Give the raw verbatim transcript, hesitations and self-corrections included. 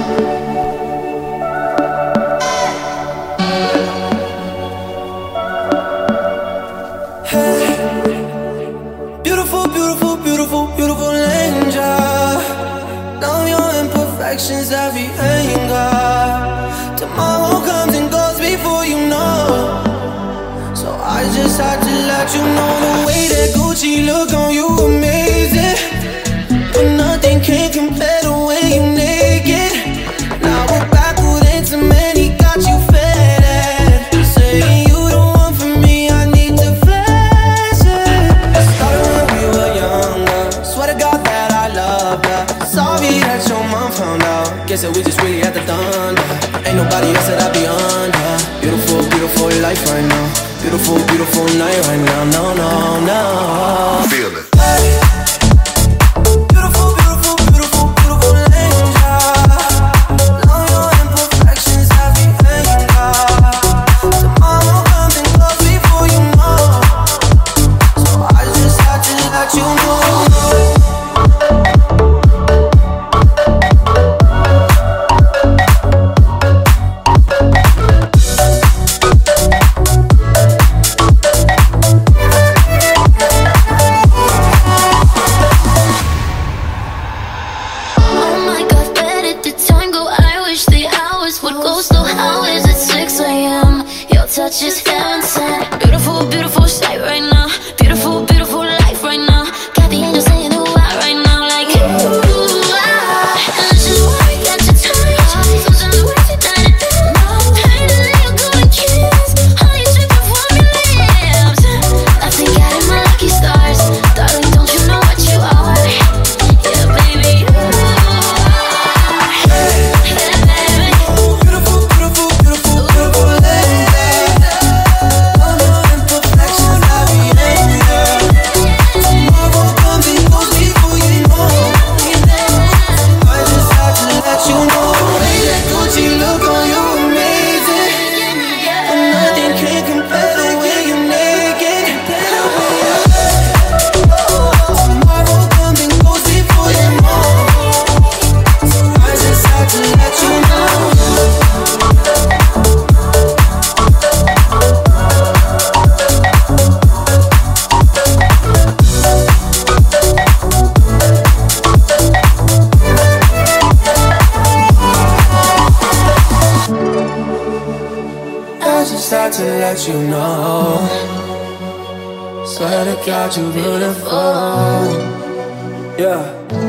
Beautiful, beautiful, beautiful, beautiful angel. Know your imperfections, every anger. Tomorrow comes and goes before you know. So I just had to let you know the way that Gucci look on you amazing. But nothing can compare the way you naked. Now we're back with intimate, he got you fed. Saying you the one for me, I need to flash it. Started when we were younger. Swear to God that I loved her. Sorry that your mom found out. Guess that we just really had the thunder. Ain't nobody else that I be under. Beautiful, beautiful life right now. Beautiful, beautiful night right now. No, no, no. Feel it. Touch is heaven sent. Beautiful, beautiful sight right now. Beautiful, beautiful life right now. Got the angels saying ooh ah right now, like ooh ah. And this is why we got to touch. Those are the words we died to do. Pain to let you go and kiss. Honey dripping from your lips. I think I hit my lucky stars. Darling, don't you know what you are? Yeah, baby, you are. Yeah, baby. Beautiful, beautiful, beautiful, beautiful lady. To let you know, swear to God you beautiful. Yeah.